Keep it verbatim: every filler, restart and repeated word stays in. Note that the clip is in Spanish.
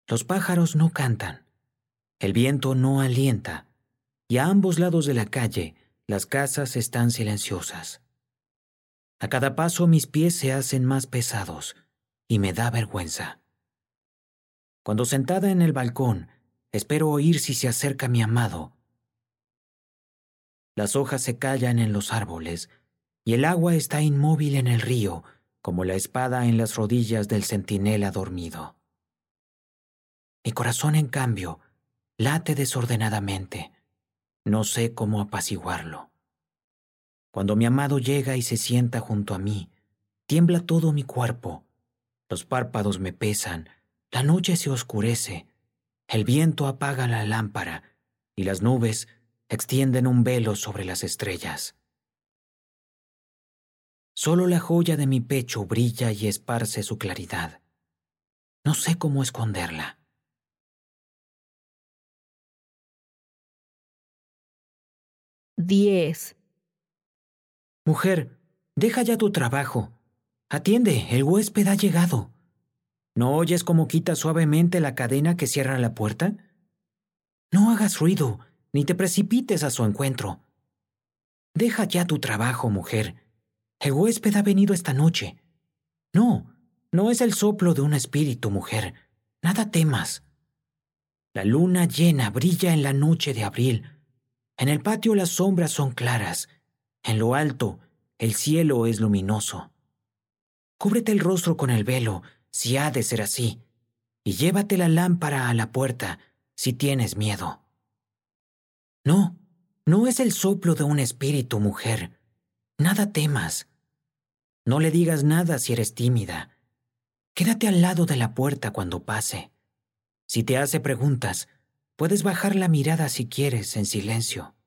Los pájaros no cantan, el viento no alienta, y a ambos lados de la calle las casas están silenciosas. A cada paso mis pies se hacen más pesados y me da vergüenza. Cuando sentada en el balcón, espero oír si se acerca mi amado. Las hojas se callan en los árboles y el agua está inmóvil en el río, como la espada en las rodillas del centinela dormido. Mi corazón, en cambio, late desordenadamente. No sé cómo apaciguarlo. Cuando mi amado llega y se sienta junto a mí, tiembla todo mi cuerpo. Los párpados me pesan, la noche se oscurece, el viento apaga la lámpara y las nubes extienden un velo sobre las estrellas. Solo la joya de mi pecho brilla y esparce su claridad. No sé cómo esconderla. diez. Mujer, deja ya tu trabajo. Atiende, el huésped ha llegado. ¿No oyes cómo quita suavemente la cadena que cierra la puerta? No hagas ruido, ni te precipites a su encuentro. Deja ya tu trabajo, mujer. El huésped ha venido esta noche. No, no es el soplo de un espíritu, mujer. Nada temas. La luna llena brilla en la noche de abril. En el patio las sombras son claras. En lo alto, el cielo es luminoso. Cúbrete el rostro con el velo, si ha de ser así, y llévate la lámpara a la puerta, si tienes miedo. No, no es el soplo de un espíritu, mujer. Nada temas. No le digas nada si eres tímida. Quédate al lado de la puerta cuando pase. Si te hace preguntas, puedes bajar la mirada si quieres en silencio.